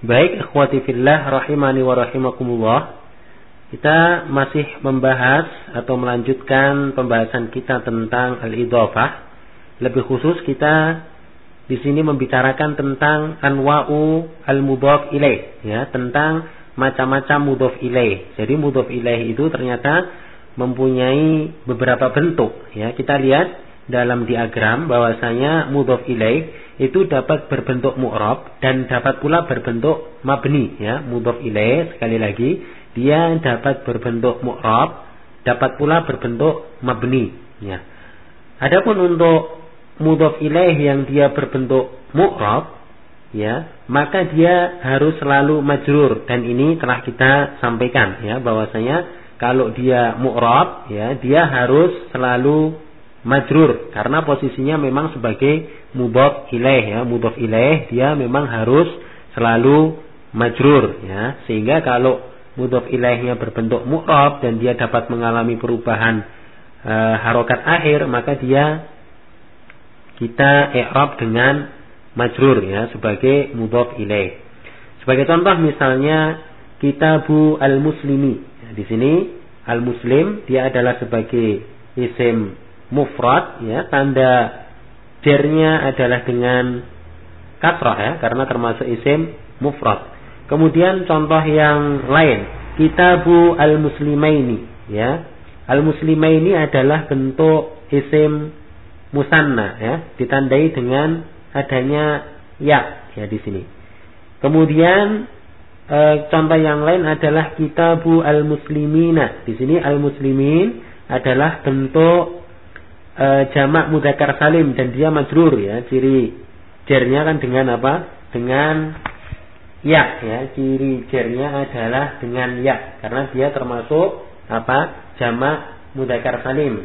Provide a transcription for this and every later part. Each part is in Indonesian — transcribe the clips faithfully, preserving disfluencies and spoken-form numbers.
Baik, ikhwati fillah rahimani wa rahimakumullah. Kita masih membahas atau melanjutkan pembahasan kita tentang al-idhafah. Lebih khusus kita di sini membicarakan tentang anwa'u al-mudhaf ilaih, ya, tentang macam-macam mudhaf ilaih. Jadi mudhaf ilaih itu ternyata mempunyai beberapa bentuk, ya. Kita lihat dalam diagram bahwasanya mudhaf ilaih itu dapat berbentuk mu'rab dan dapat pula berbentuk mabni, ya. Mudhaf ilaih sekali lagi dia dapat berbentuk mu'rab, dapat pula berbentuk mabni, ya. Adapun untuk mudhaf ilaih yang dia berbentuk mu'rab, ya, maka dia harus selalu majrur, dan ini telah kita sampaikan, ya, bahwasanya kalau dia mu'rab, ya, dia harus selalu majrur karena posisinya memang sebagai mudhaf ilaih, ya. Mudhaf ilaih dia memang harus selalu majrur, ya. Sehingga kalau mudhaf ilaihnya berbentuk mu'rab dan dia dapat mengalami perubahan e, harokat akhir, maka dia kita i'rab dengan majrur, ya, sebagai mudhaf ilaih. Sebagai contoh misalnya kitabu al-muslimi. Ya, di sini al-muslim dia adalah sebagai isim mufrad, ya, tanda jernya adalah dengan kasrah, ya, karena termasuk isim mufrad. Kemudian contoh yang lain, kitabu al-muslimaini, ya. Al-muslimaini adalah bentuk isim musanna, ya, ditandai dengan adanya ya, ya, di sini. Kemudian e, contoh yang lain adalah kitabu al-muslimina. Di sini al-muslimin adalah bentuk E, jamak mudzakkar salim dan dia majrur, ya. Ciri jernya kan dengan apa? Dengan ya, ya. Ciri jernya adalah dengan ya karena dia termasuk apa? Jamak mudzakkar salim.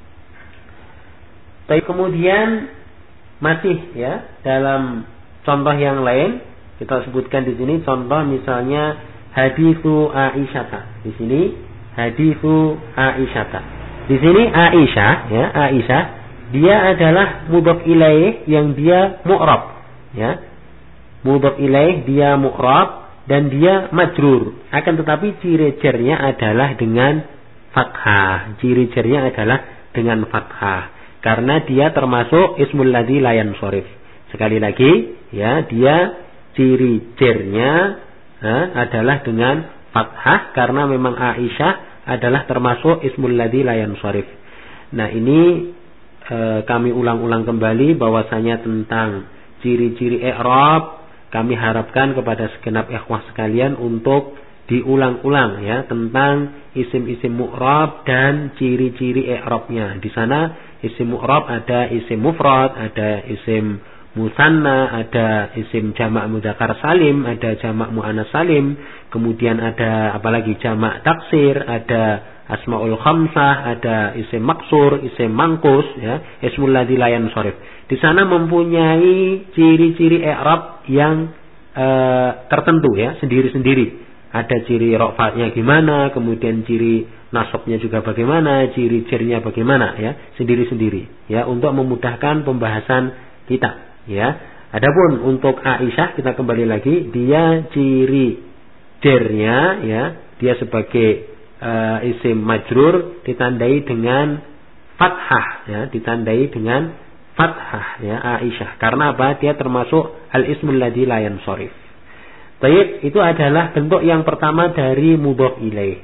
Tapi kemudian masih, ya, dalam contoh yang lain kita sebutkan di sini contoh misalnya haditsu Aisyah. Di sini haditsu Aisyah. Di sini Aisyah, ya, Aisyah dia adalah mudhaf ilaih yang dia mu'rab, ya. Mudhaf ilaih dia mu'rab dan dia majrur. Akan tetapi ciri jernya adalah dengan fathah. Ciri jernya adalah dengan fathah karena dia termasuk ismul ladzi la yansharif. Sekali lagi, ya, dia ciri jernya ha, adalah dengan fathah karena memang Aisyah adalah termasuk ismul ladzi la yansharif. Nah, ini e, kami ulang-ulang kembali bahwasanya tentang ciri-ciri i'rab kami harapkan kepada segenap ikhwah sekalian untuk diulang-ulang, ya, tentang isim-isim mu'rab dan ciri-ciri i'rabnya. Di sana isim mu'rab ada isim mufrad, ada isim musanna, ada isim jamak mudzakkar salim, ada jamak muannas salim, kemudian ada apalagi jamak taksir, ada asmaul khamsah, ada isim maksur, isim mangkus, ya, ismul ladzi la yansharif. Di sana mempunyai ciri-ciri i'rab yang e, tertentu, ya, sendiri-sendiri. Ada ciri rafa'nya gimana, kemudian ciri nasabnya juga bagaimana, ciri jernya bagaimana, ya, sendiri-sendiri, ya, untuk memudahkan pembahasan kita. Ya, adapun untuk Aisyah kita kembali lagi, dia ciri jernya, ya, dia sebagai uh, isim majrur ditandai dengan fathah, ya, ditandai dengan fathah, ya, Aisyah. Karena apa? Dia termasuk al-ismul ladzi la yansharif. Baik, itu adalah bentuk yang pertama dari mudhaf ilaih.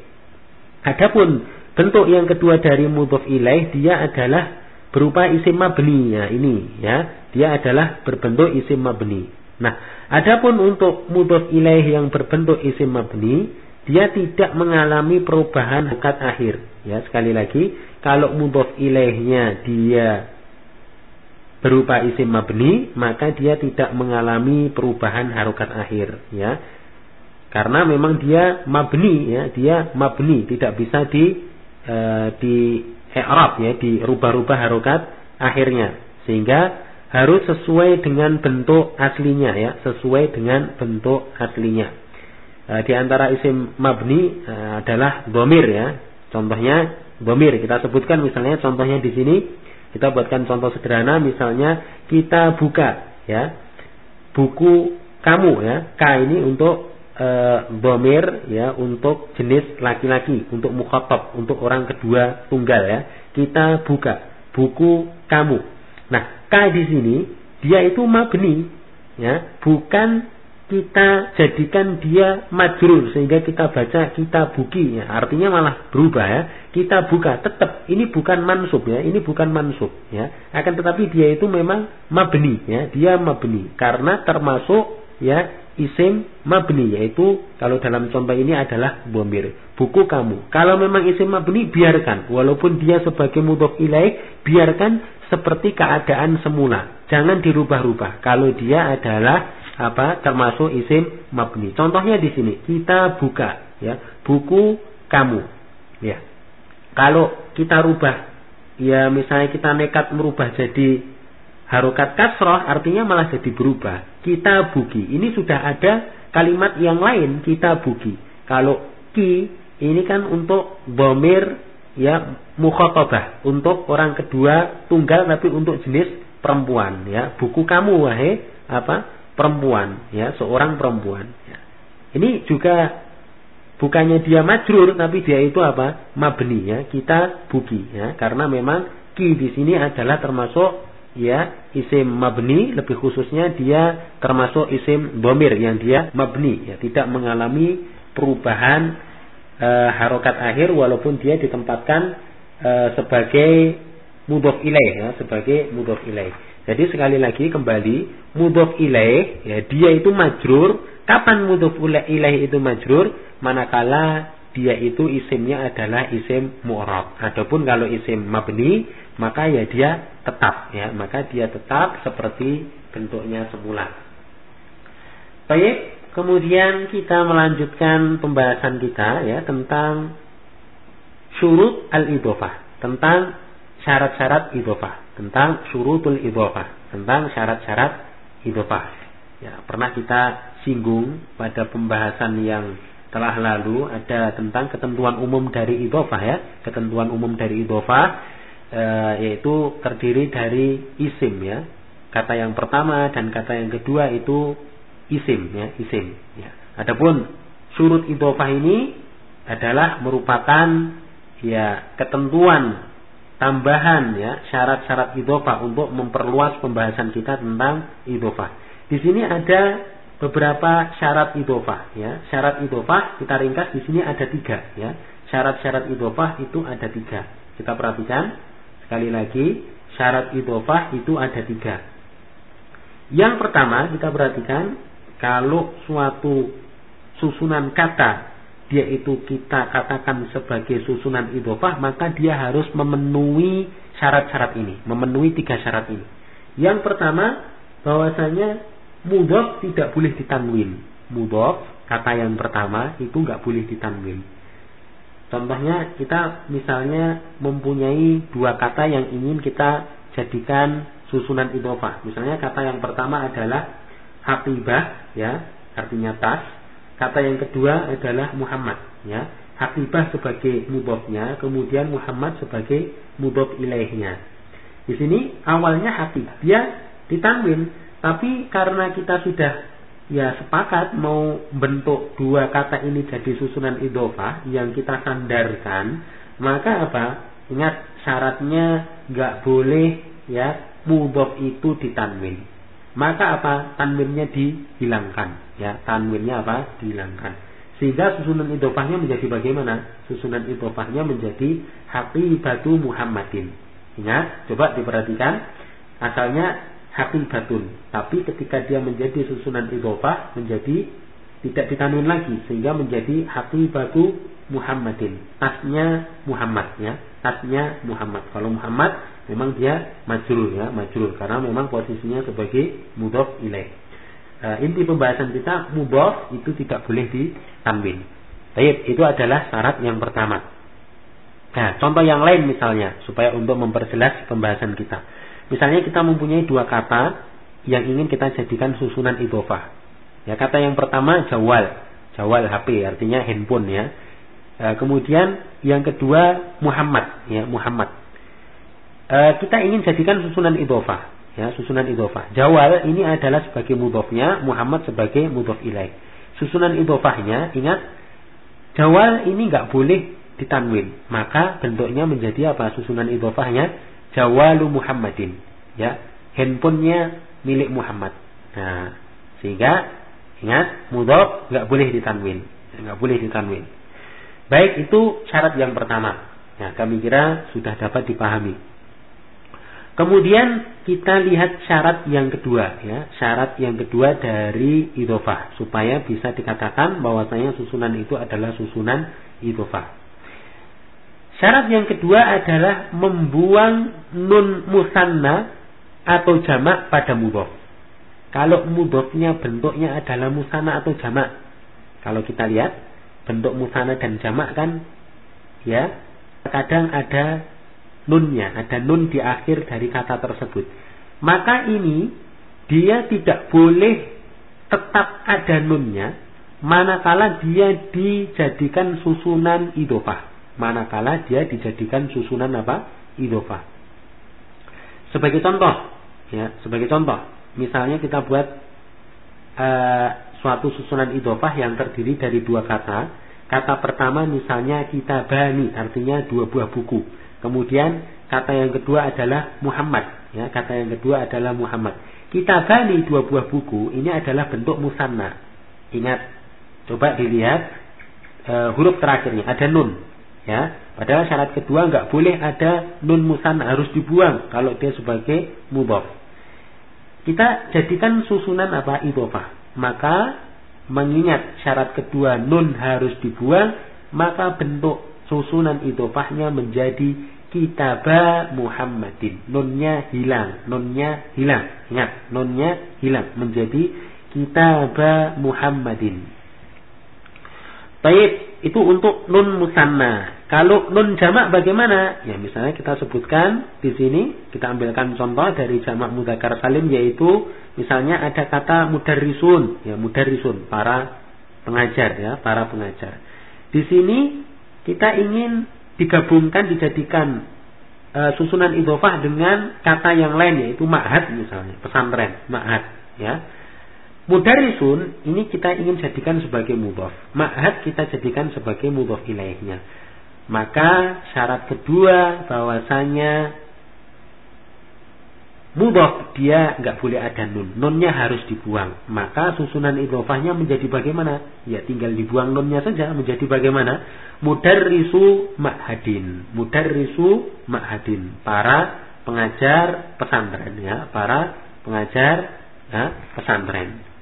Adapun bentuk yang kedua dari mudhaf ilaih, dia adalah berupa isim mabni, ya, ini, ya, dia adalah berbentuk isim mabni. Nah, adapun untuk mudhaf ilaih yang berbentuk isim mabni, dia tidak mengalami perubahan harokat akhir, ya. Sekali lagi, kalau mudhaf ilaihnya dia berupa isim mabni, maka dia tidak mengalami perubahan harokat akhir, ya. Karena memang dia mabni, ya, dia mabni, tidak bisa di e, di i'rab, ya, dirubah-rubah harokat akhirnya, sehingga harus sesuai dengan bentuk aslinya, ya, sesuai dengan bentuk aslinya. E, di antara isim mabni e, adalah dhamir, ya. Contohnya dhamir kita sebutkan misalnya contohnya di sini kita buatkan contoh sederhana misalnya kita buka, ya, buku kamu ya. Ka ini untuk e, dhamir ya, untuk jenis laki-laki, untuk mukhatab, untuk orang kedua tunggal ya. Kita buka buku kamu. Nah, ka di sini dia itu mabni ya, bukan kita jadikan dia majrur sehingga kita baca kita buki ya. Artinya malah berubah ya. Kita buka, tetap ini bukan mansub ya, ini bukan mansub ya. Akan tetapi dia itu memang mabni ya, dia mabni karena termasuk ya isim mabni, yaitu kalau dalam contoh ini adalah dhamir. Buku kamu. Kalau memang isim mabni biarkan, walaupun dia sebagai mudhof ilaih, biarkan seperti keadaan semula. Jangan dirubah-rubah. Kalau dia adalah apa? Termasuk isim mabni. Contohnya di sini, kita buka ya, buku kamu. Ya. Kalau kita rubah, ya misalnya kita nekat merubah jadi harokat kasroh, artinya malah jadi berubah. Kita buki. Ini sudah ada kalimat yang lain, kita buki. Kalau ki, ini kan untuk dhamir ya mukhatabah, untuk orang kedua tunggal tapi untuk jenis perempuan ya. Buku kamu wahai apa? Perempuan ya, seorang perempuan ya. Ini juga bukannya dia majrur, tapi dia itu apa? Mabni ya, kita buki ya, karena memang ki di sini adalah termasuk ya isim mabni, lebih khususnya dia termasuk isim dhamir yang dia mabni ya, tidak mengalami perubahan e, harokat akhir walaupun dia ditempatkan e, sebagai mudhof ilaih ya, sebagai mudhof ilaih. Jadi sekali lagi kembali, mudhof ilaih ya, dia itu majrur. Kapan mudhof ilaih itu majrur? Manakala dia itu isimnya adalah isim mu'rab. Adapun kalau isim mabni, maka ya dia tetap ya, maka dia tetap seperti bentuknya semula. Baik, kemudian kita melanjutkan pembahasan kita ya tentang syurut al-idhofah, tentang syarat-syarat idhofah, tentang syurutul idhofah, tentang syarat-syarat idhofah. Ya, pernah kita singgung pada pembahasan yang telah lalu, ada tentang ketentuan umum dari idhofah ya. Ketentuan umum dari idhofah e, yaitu terdiri dari isim ya. Kata yang pertama dan kata yang kedua itu isim ya, isim ya. Adapun syurut idhofah ini adalah merupakan ya ketentuan tambahan ya, syarat-syarat idhofah untuk memperluas pembahasan kita tentang idhofah. Di sini ada beberapa syarat idhofah ya. Syarat idhofah kita ringkas di sini ada tiga ya. Syarat-syarat idhofah itu ada tiga. Kita perhatikan sekali lagi, syarat idhofah itu ada tiga. Yang pertama kita perhatikan, kalau suatu susunan kata dia itu kita katakan sebagai susunan idhofah, maka dia harus memenuhi syarat-syarat ini, memenuhi tiga syarat ini. Yang pertama, bahwasanya mudhof tidak boleh ditanwin. Mudhof, kata yang pertama itu nggak boleh ditanwin. Contohnya kita misalnya mempunyai dua kata yang ingin kita jadikan susunan idhofah. Misalnya kata yang pertama adalah haqibah ya, artinya tas. Kata yang kedua adalah Muhammad ya. Haqibah sebagai mudhofnya, kemudian Muhammad sebagai mudhof ilaihnya. Di sini awalnya haqibah, dia ditanwin, tapi karena kita sudah ya sepakat mau bentuk dua kata ini jadi susunan idhofah yang kita sandarkan, maka apa? Ingat syaratnya enggak boleh ya mudhof itu ditanwin. Maka apa? Tanwinnya dihilangkan ya, tanwinnya apa? Dihilangkan. Sehingga susunan idhofahnya menjadi bagaimana? Susunan idhofahnya menjadi haqibatu Muhammadin. Ingat, coba diperhatikan, asalnya haqibatun, tapi ketika dia menjadi susunan idhofah menjadi tidak ditanwin lagi, sehingga menjadi haqibatu Muhammadin. Tasnya Muhammad ya, tasnya Muhammad. Kalau Muhammad memang dia majrur ya, majrur karena memang posisinya sebagai mudhof ilaih. E, inti pembahasan kita, mudhof itu tidak boleh ditanwin. Baik, itu adalah syarat yang pertama. Nah, contoh yang lain misalnya supaya untuk memperjelas pembahasan kita. Misalnya kita mempunyai dua kata yang ingin kita jadikan susunan idhofah. Ya, kata yang pertama jawal, jawal H P artinya handphone ya. E, kemudian yang kedua Muhammad ya, Muhammad. E, kita ingin jadikan susunan idhofah. ya, susunan idhofah. Jawal ini adalah sebagai mudhofnya, Muhammad sebagai mudhof ilaih. Susunan idhofahnya, ingat, jawal ini nggak boleh ditanwin, maka bentuknya menjadi apa? Susunan idhofahnya jawalu Muhammadin, ya, handphonenya milik Muhammad. Nah, sehingga ingat, mudhof nggak boleh ditanwin, nggak boleh ditanwin. Baik, itu syarat yang pertama. Ya, kami kira sudah dapat dipahami. Kemudian kita lihat syarat yang kedua, ya, syarat yang kedua dari idhofah supaya bisa dikatakan bahwasanya susunan itu adalah susunan idhofah. Syarat yang kedua adalah membuang nun musanna atau jamak pada mudhof. Kalau mudhofnya bentuknya adalah musanna atau jamak, kalau kita lihat bentuk musanna dan jamak kan, ya, kadang ada nunnya, ada nun di akhir dari kata tersebut. Maka ini dia tidak boleh tetap ada nunnya manakala dia dijadikan susunan idhofah. Manakala dia dijadikan susunan apa? Idhofah. Sebagai contoh, ya, sebagai contoh, misalnya kita buat uh, suatu susunan idhofah yang terdiri dari dua kata. Kata pertama misalnya kitabani, artinya dua buah buku. Kemudian kata yang kedua adalah Muhammad, ya, kata yang kedua adalah Muhammad. Kitabani, dua buah buku, ini adalah bentuk musanna. Ingat, coba dilihat e, huruf terakhirnya ada nun, ya. Padahal syarat kedua nggak boleh ada nun musanna, harus dibuang kalau dia sebagai mudhof. Kita jadikan susunan apa? Idhofah. Maka mengingat syarat kedua nun harus dibuang, maka bentuk susunan idhofahnya menjadi kitaba Muhammadin. Nunnya hilang, nunnya hilang. Ingat, nunnya hilang menjadi kitaba Muhammadin. Baik, itu untuk nun musanna. Kalau nun jamak bagaimana? Ya, misalnya kita sebutkan di sini, kita ambilkan contoh dari jamak mudzakkar salim, yaitu misalnya ada kata mudarrisun, ya, mudarrisun, para pengajar, ya, para pengajar. Di sini kita ingin digabungkan, dijadikan e, susunan idhofah dengan kata yang lain, yaitu ma'had misalnya, pesantren, ma'had, ya. Mudarrisun ini kita ingin jadikan sebagai mudhof, ma'had kita jadikan sebagai mudhof ilaihnya. Maka syarat kedua bahwasanya mudhof dia nggak boleh ada nun, nunnya harus dibuang. Maka susunan idhofahnya menjadi bagaimana? Ya, tinggal dibuang nunnya saja, menjadi bagaimana? Mudarrisu ma'hadin, mudarrisu ma'hadin, para pengajar pesantren, ya, para pengajar, ya, pesantren.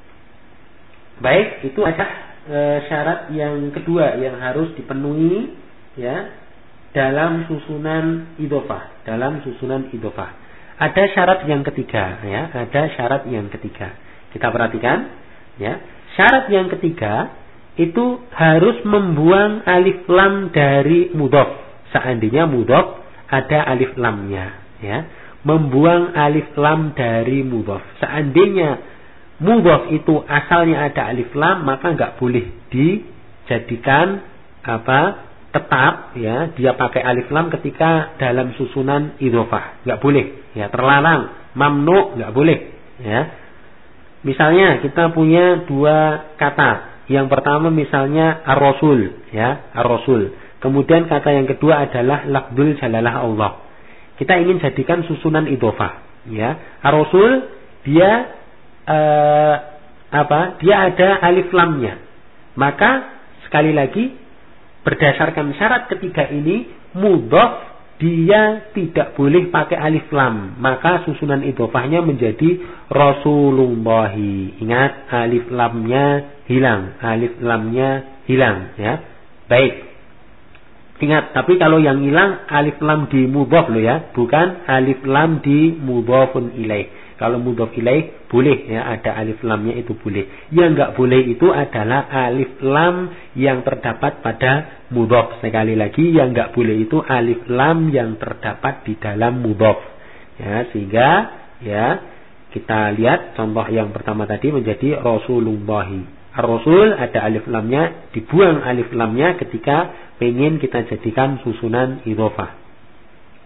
Baik, itu adalah e, syarat yang kedua yang harus dipenuhi, ya, dalam susunan idhofah, dalam susunan idhofah. Ada syarat yang ketiga, ya, ada syarat yang ketiga. Kita perhatikan, ya. Syarat yang ketiga itu harus membuang alif lam dari mudhof. Seandainya mudhof ada alif lamnya, ya. Membuang alif lam dari mudhof. Seandainya mudhof itu asalnya ada alif lam, maka nggak boleh dijadikan apa? Tetap, ya, dia pakai alif lam ketika dalam susunan idhofah, nggak boleh, ya, terlarang, mamnu, nggak boleh, ya. Misalnya kita punya dua kata, yang pertama misalnya ar-rasul, ya, ar-rasul. Kemudian kata yang kedua adalah lafdzul jalalah Allah. Kita ingin jadikan susunan idhofah, ya. Ar-rasul dia eh, apa? Dia ada alif lamnya. Maka sekali lagi, berdasarkan syarat ketiga ini, mudhof dia tidak boleh pakai alif lam. Maka susunan idhofahnya menjadi Rasulullahi. Ingat, alif lamnya hilang, alif lamnya hilang, ya. Baik. Ingat, tapi kalau yang hilang alif lam di mudhof loh, ya, bukan alif lam di mudhofun ilaih. Kalau mudhof ilaih boleh, ya, ada alif lamnya, itu boleh. Yang enggak boleh itu adalah alif lam yang terdapat pada mudhof. Sekali lagi, yang enggak boleh itu alif lam yang terdapat di dalam mudhof. Ya, sehingga, ya, kita lihat contoh yang pertama tadi menjadi Rasulullahi. Ar-Rasul ada alif lamnya, dibuang alif lamnya ketika pengen kita jadikan susunan idhofah.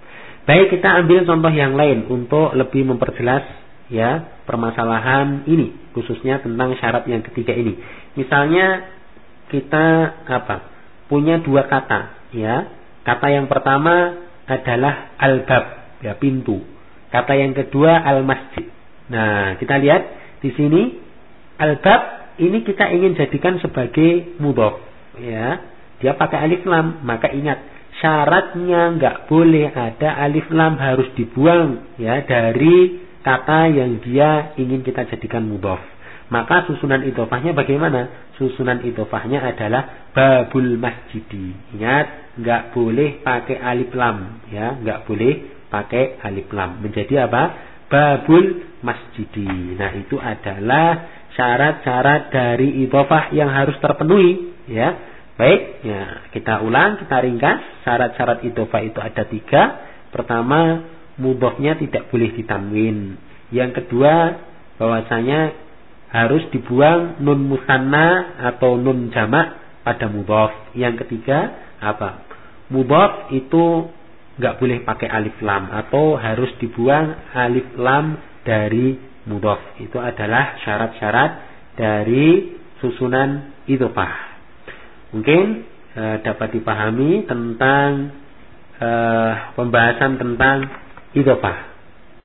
Baik, kita ambil contoh yang lain untuk lebih memperjelas ya permasalahan ini, khususnya tentang syarat yang ketiga ini. Misalnya kita apa? Punya dua kata, ya. Kata yang pertama adalah al-bab, ya pintu. Kata yang kedua al-masjid. Nah, kita lihat di sini al-bab ini kita ingin jadikan sebagai mudhof, ya. Dia pakai alif lam, maka ingat syaratnya nggak boleh ada alif lam, harus dibuang ya dari kata yang dia ingin kita jadikan mudhof. Maka susunan idhofahnya bagaimana? Susunan idhofahnya adalah babul masjidi. Ingat, nggak boleh pakai alif lam, ya, nggak boleh pakai alif lam. Menjadi apa? Babul masjidi. Nah, itu adalah syarat-syarat dari idhofah yang harus terpenuhi, ya. Baik, ya, kita ulang, kita ringkas. Syarat-syarat idhofah itu ada tiga. Pertama, mudhofnya tidak boleh ditanwin. Yang kedua, bahwasanya harus dibuang nun musanna atau nun jamak pada mudhof. Yang ketiga, apa? Mudhof itu nggak boleh pakai alif lam atau harus dibuang alif lam dari mudhof. Itu adalah syarat-syarat dari susunan idhofah. Mungkin eh, dapat dipahami tentang eh, pembahasan tentang idhofah.